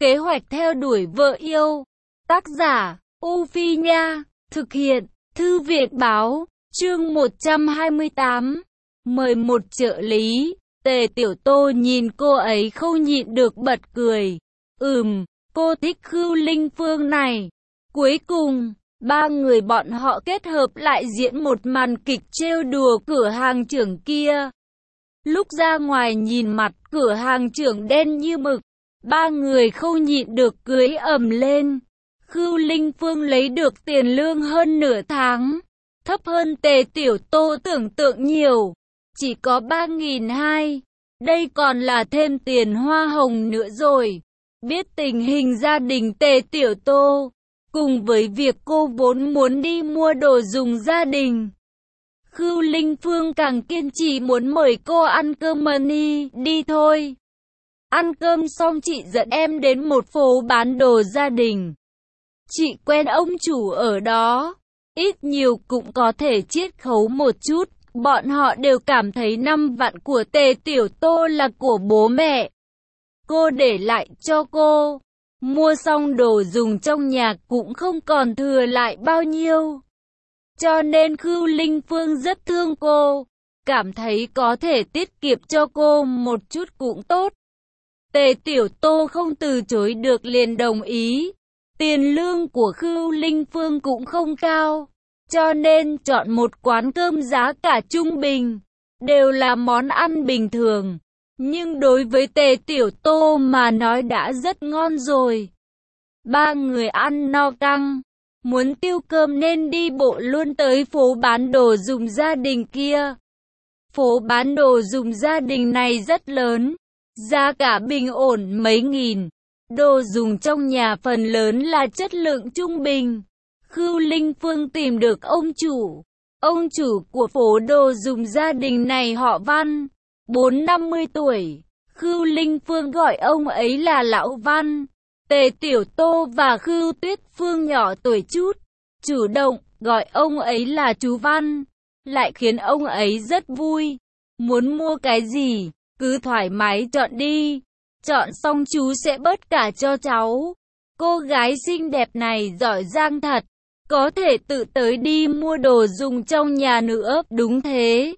Kế hoạch theo đuổi vợ yêu. Tác giả, U Phi Nha. Thực hiện, Thư viện Báo. Chương 128. Mời một trợ lý. Tề Tiểu Tô nhìn cô ấy không nhịn được bật cười. Cô thích Khưu Linh Phương này. Cuối cùng, ba người bọn họ kết hợp lại diễn một màn kịch trêu đùa cửa hàng trưởng kia. Lúc ra ngoài nhìn mặt cửa hàng trưởng đen như mực, ba người không nhịn được cười ầm lên. Khưu Linh Phương lấy được tiền lương hơn nửa tháng, thấp hơn Tề Tiểu Tô tưởng tượng nhiều, chỉ có 3.200. Đây còn là thêm tiền hoa hồng nữa rồi. Biết tình hình gia đình Tề Tiểu Tô, cùng với việc cô vốn muốn đi mua đồ dùng gia đình, Khưu Linh Phương càng kiên trì muốn mời cô ăn cơm money. Đi thôi. Ăn cơm xong chị dẫn em đến một phố bán đồ gia đình. Chị quen ông chủ ở đó, ít nhiều cũng có thể chiết khấu một chút. Bọn họ đều cảm thấy 5 vạn của Tề Tiểu Tô là của bố mẹ cô để lại cho cô. Mua xong đồ dùng trong nhà cũng không còn thừa lại bao nhiêu, cho nên Khưu Linh Phương rất thương cô, cảm thấy có thể tiết kiệm cho cô một chút cũng tốt. Tề Tiểu Tô không từ chối được liền đồng ý. Tiền lương của Khưu Linh Phương cũng không cao, cho nên chọn một quán cơm giá cả trung bình, đều là món ăn bình thường, nhưng đối với Tề Tiểu Tô mà nói đã rất ngon rồi. Ba người ăn no căng, muốn tiêu cơm nên đi bộ luôn tới phố bán đồ dùng gia đình kia. Phố bán đồ dùng gia đình này rất lớn, giá cả bình ổn mấy nghìn. Đồ dùng trong nhà phần lớn là chất lượng trung bình. Khưu Linh Phương tìm được ông chủ. Ông chủ của phố đồ dùng gia đình này họ Văn, 40-50 tuổi. Khưu Linh Phương gọi ông ấy là Lão Văn. Tề Tiểu Tô và Khưu Tuyết Phương nhỏ tuổi chút, chủ động gọi ông ấy là chú Văn, lại khiến ông ấy rất vui. Muốn mua cái gì, cứ thoải mái chọn đi. Chọn xong chú sẽ bớt cả cho cháu. Cô gái xinh đẹp này giỏi giang thật, có thể tự tới đi mua đồ dùng trong nhà nữa. Đúng thế.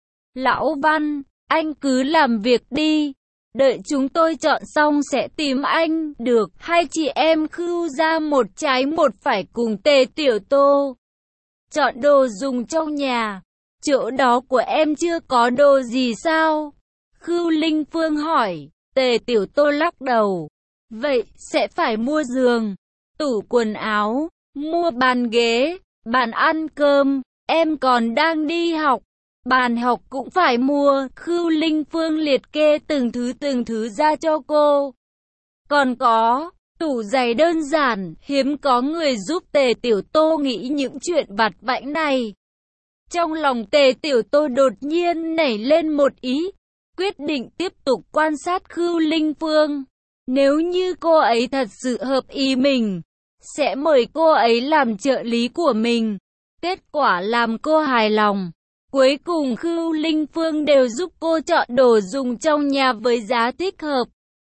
Lão Văn, anh cứ làm việc đi. Đợi chúng tôi chọn xong sẽ tìm anh. Được. Hai chị em Khưu ra một trái một phải cùng Tề Tiểu Tô chọn đồ dùng trong nhà. Chỗ đó của em chưa có đồ gì sao? Khưu Linh Phương hỏi. Tề Tiểu Tô lắc đầu. Vậy sẽ phải mua giường, tủ quần áo, mua bàn ghế, bàn ăn cơm. Em còn đang đi học, bàn học cũng phải mua. Khưu Linh Phương liệt kê từng thứ ra cho cô. Còn có tủ giày đơn giản. Hiếm có người giúp Tề Tiểu Tô nghĩ những chuyện vặt vãnh này. Trong lòng Tề Tiểu Tô đột nhiên nảy lên một ý, quyết định tiếp tục quan sát Khưu Linh Phương. Nếu như cô ấy thật sự hợp ý mình, sẽ mời cô ấy làm trợ lý của mình. Kết quả làm cô hài lòng. Cuối cùng Khưu Linh Phương đều giúp cô chọn đồ dùng trong nhà với giá thích hợp.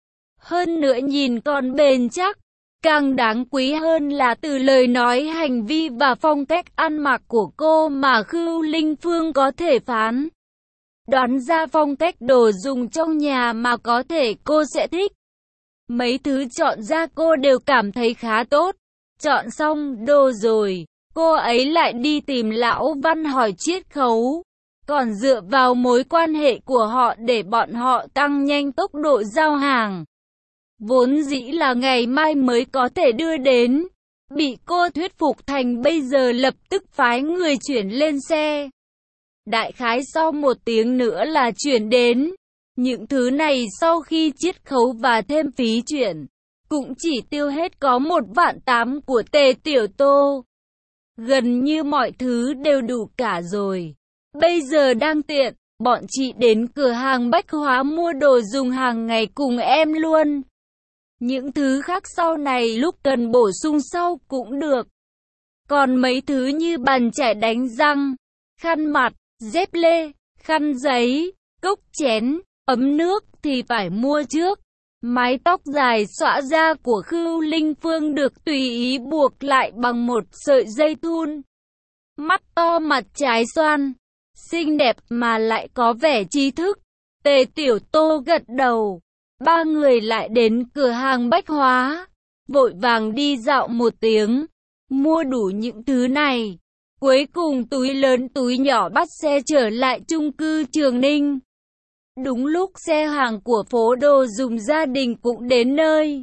Hơn nữa nhìn còn bền chắc. Càng đáng quý hơn là từ lời nói, hành vi và phong cách ăn mặc của cô mà Khưu Linh Phương có thể phán đoán ra phong cách đồ dùng trong nhà mà có thể cô sẽ thích. Mấy thứ chọn ra cô đều cảm thấy khá tốt. Chọn xong đồ rồi, cô ấy lại đi tìm Lão Văn hỏi chiết khấu. Còn dựa vào mối quan hệ của họ để bọn họ tăng nhanh tốc độ giao hàng. Vốn dĩ là ngày mai mới có thể đưa đến, bị cô thuyết phục thành bây giờ lập tức phái người chuyển lên xe. Đại khái sau 1 tiếng nữa là chuyển đến. Những thứ này sau khi chiết khấu và thêm phí chuyển, cũng chỉ tiêu hết có 1.800.000 của Tề Tiểu Tô. Gần như mọi thứ đều đủ cả rồi. Bây giờ đang tiện, bọn chị đến cửa hàng bách hóa mua đồ dùng hàng ngày cùng em luôn. Những thứ khác sau này lúc cần bổ sung sau cũng được. Còn mấy thứ như bàn chải đánh răng, khăn mặt, dép lê, khăn giấy, cốc chén, ấm nước thì phải mua trước. Mái tóc dài xõa ra của Khưu Linh Phương được tùy ý buộc lại bằng một sợi dây thun. Mắt to mặt trái xoan, xinh đẹp mà lại có vẻ trí thức. Tề Tiểu Tô gật đầu. Ba người lại đến cửa hàng bách hóa, vội vàng đi dạo một tiếng, mua đủ những thứ này. Cuối cùng túi lớn túi nhỏ bắt xe trở lại chung cư Trường Ninh. Đúng lúc xe hàng của phố đồ dùng gia đình cũng đến nơi.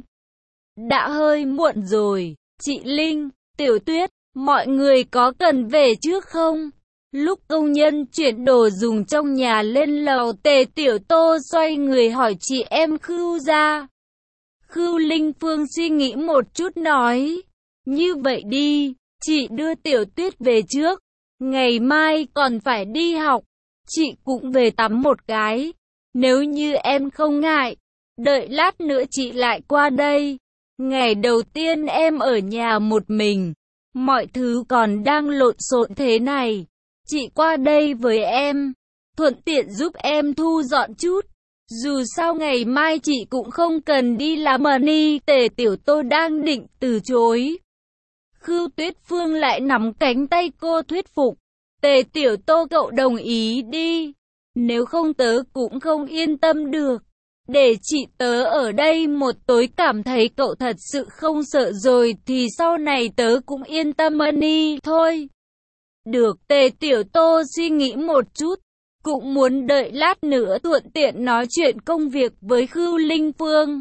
Đã hơi muộn rồi, chị Linh, Tiểu Tuyết, mọi người có cần về trước không? Lúc công nhân chuyển đồ dùng trong nhà lên lầu, Tề Tiểu Tô xoay người hỏi chị em Khưu ra. Khưu Linh Phương suy nghĩ một chút nói, như vậy đi, chị đưa Tiểu Tuyết về trước, ngày mai còn phải đi học, chị cũng về tắm một cái, nếu như em không ngại, đợi lát nữa chị lại qua đây. Ngày đầu tiên em ở nhà một mình, mọi thứ còn đang lộn xộn thế này, chị qua đây với em, thuận tiện giúp em thu dọn chút. Dù sao ngày mai chị cũng không cần đi làm money. Tề Tiểu Tô đang định từ chối, Khưu Tuyết Phương lại nắm cánh tay cô thuyết phục. Tề Tiểu Tô, cậu đồng ý đi, nếu không tớ cũng không yên tâm được. Để chị tớ ở đây một tối, cảm thấy cậu thật sự không sợ rồi thì sau này tớ cũng yên tâm money thôi. Được. Tề Tiểu Tô suy nghĩ một chút, cũng muốn đợi lát nữa thuận tiện nói chuyện công việc với Khưu Linh Phương.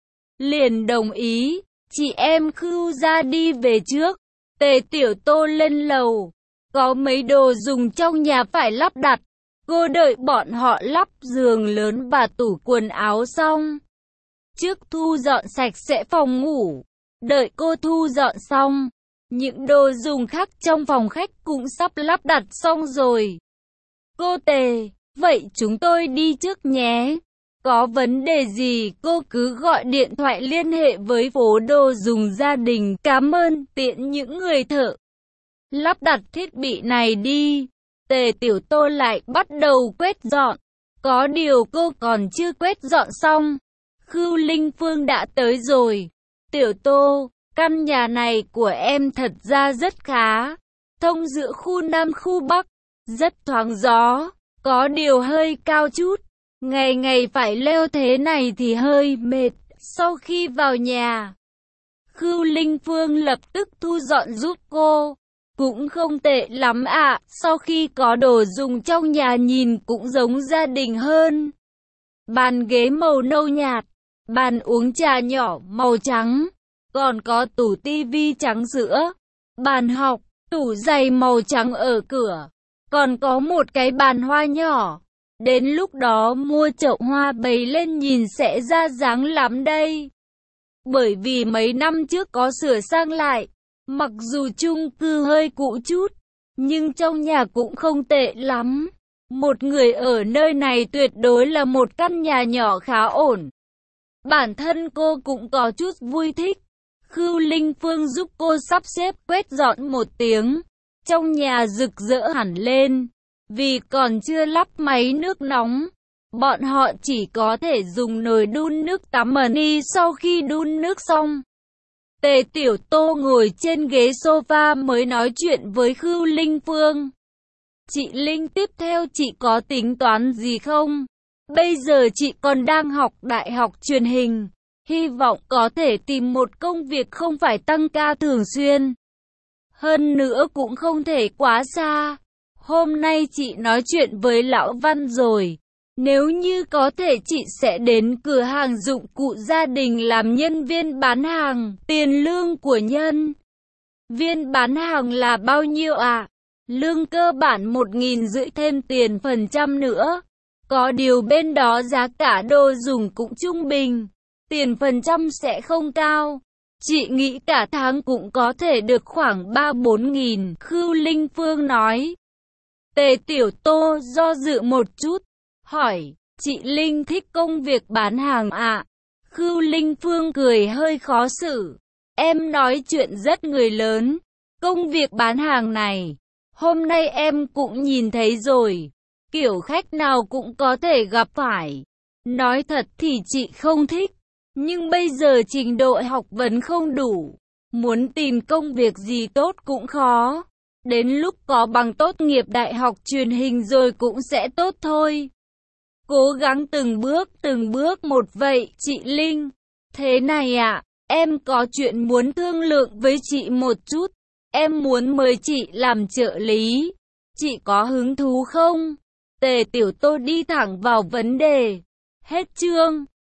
Liền đồng ý, chị em Khưu ra đi về trước. Tề Tiểu Tô lên lầu, có mấy đồ dùng trong nhà phải lắp đặt. Cô đợi bọn họ lắp giường lớn và tủ quần áo xong, trước thu dọn sạch sẽ phòng ngủ. Đợi cô thu dọn xong, những đồ dùng khác trong phòng khách cũng sắp lắp đặt xong rồi. Cô Tề, vậy chúng tôi đi trước nhé. Có vấn đề gì cô cứ gọi điện thoại liên hệ với phố đồ dùng gia đình. Cảm ơn. Tiện những người thợ lắp đặt thiết bị này đi. Tề Tiểu Tô lại bắt đầu quét dọn. Có điều cô còn chưa quét dọn xong, Khưu Linh Phương đã tới rồi. Tiểu Tô, căn nhà này của em thật ra rất khá, thông giữa khu Nam khu Bắc, rất thoáng gió, có điều hơi cao chút. Ngày ngày phải leo thế này thì hơi mệt. Sau khi vào nhà, Khưu Linh Phương lập tức thu dọn giúp cô. Cũng không tệ lắm ạ, sau khi có đồ dùng trong nhà nhìn cũng giống gia đình hơn. Bàn ghế màu nâu nhạt, bàn uống trà nhỏ màu trắng, còn có tủ tivi trắng giữa, bàn học, tủ giày màu trắng ở cửa, còn có một cái bàn hoa nhỏ. Đến lúc đó mua chậu hoa bày lên nhìn sẽ ra dáng lắm đây. Bởi vì mấy năm trước có sửa sang lại, mặc dù chung cư hơi cũ chút, nhưng trong nhà cũng không tệ lắm. Một người ở nơi này tuyệt đối là một căn nhà nhỏ khá ổn. Bản thân cô cũng có chút vui thích. Khưu Linh Phương giúp cô sắp xếp quét dọn một tiếng. Trong nhà rực rỡ hẳn lên. Vì còn chưa lắp máy nước nóng, bọn họ chỉ có thể dùng nồi đun nước tắm mini. Sau khi đun nước xong, Tề Tiểu Tô ngồi trên ghế sofa mới nói chuyện với Khưu Linh Phương. Chị Linh, tiếp theo chị có tính toán gì không? Bây giờ chị còn đang học đại học truyền hình, hy vọng có thể tìm một công việc không phải tăng ca thường xuyên. Hơn nữa cũng không thể quá xa. Hôm nay chị nói chuyện với Lão Văn rồi. Nếu như có thể chị sẽ đến cửa hàng dụng cụ gia đình làm nhân viên bán hàng. Tiền lương của nhân viên bán hàng là bao nhiêu ạ? Lương cơ bản 1.500 thêm tiền phần trăm nữa. Có điều bên đó giá cả đồ dùng cũng trung bình, tiền phần trăm sẽ không cao. Chị nghĩ cả tháng cũng có thể được khoảng 3-4 nghìn, Khưu Linh Phương nói. Tề Tiểu Tô do dự một chút, hỏi, chị Linh thích công việc bán hàng ạ? Khưu Linh Phương cười hơi khó xử. Em nói chuyện rất người lớn. Công việc bán hàng này, hôm nay em cũng nhìn thấy rồi. Kiểu khách nào cũng có thể gặp phải. Nói thật thì chị không thích. Nhưng bây giờ trình độ học vấn không đủ, muốn tìm công việc gì tốt cũng khó. Đến lúc có bằng tốt nghiệp đại học truyền hình rồi cũng sẽ tốt thôi. Cố gắng từng bước một vậy, chị Linh. Thế này ạ, em có chuyện muốn thương lượng với chị một chút. Em muốn mời chị làm trợ lý. Chị có hứng thú không? Tề Tiểu Tô đi thẳng vào vấn đề. Hết chương.